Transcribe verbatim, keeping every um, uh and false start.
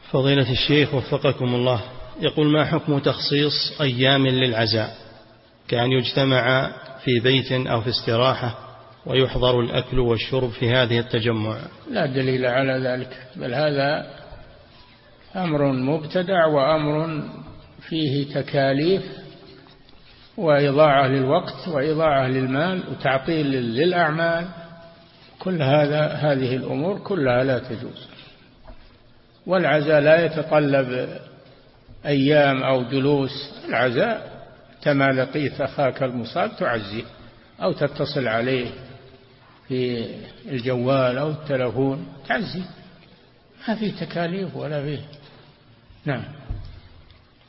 فضيلة الشيخ وفقكم الله، يقول: ما حكم تخصيص أيام للعزاء، كأن يجتمع في بيت أو في استراحة ويحضر الأكل والشرب في هذه التجمع؟ لا دليل على ذلك، بل هذا أمر مبتدع وأمر فيه تكاليف وإضاعة للوقت وإضاعة للمال وتعطيل للأعمال. كل هذا هذه الأمور كلها لا تجوز. والعزاء لا يتطلب أيام أو جلوس. العزاء كما لقيت أخاك المصاب تعزيه أو تتصل عليه في الجوال أو التلفون تعزيه، ما فيه تكاليف ولا فيه. نعم.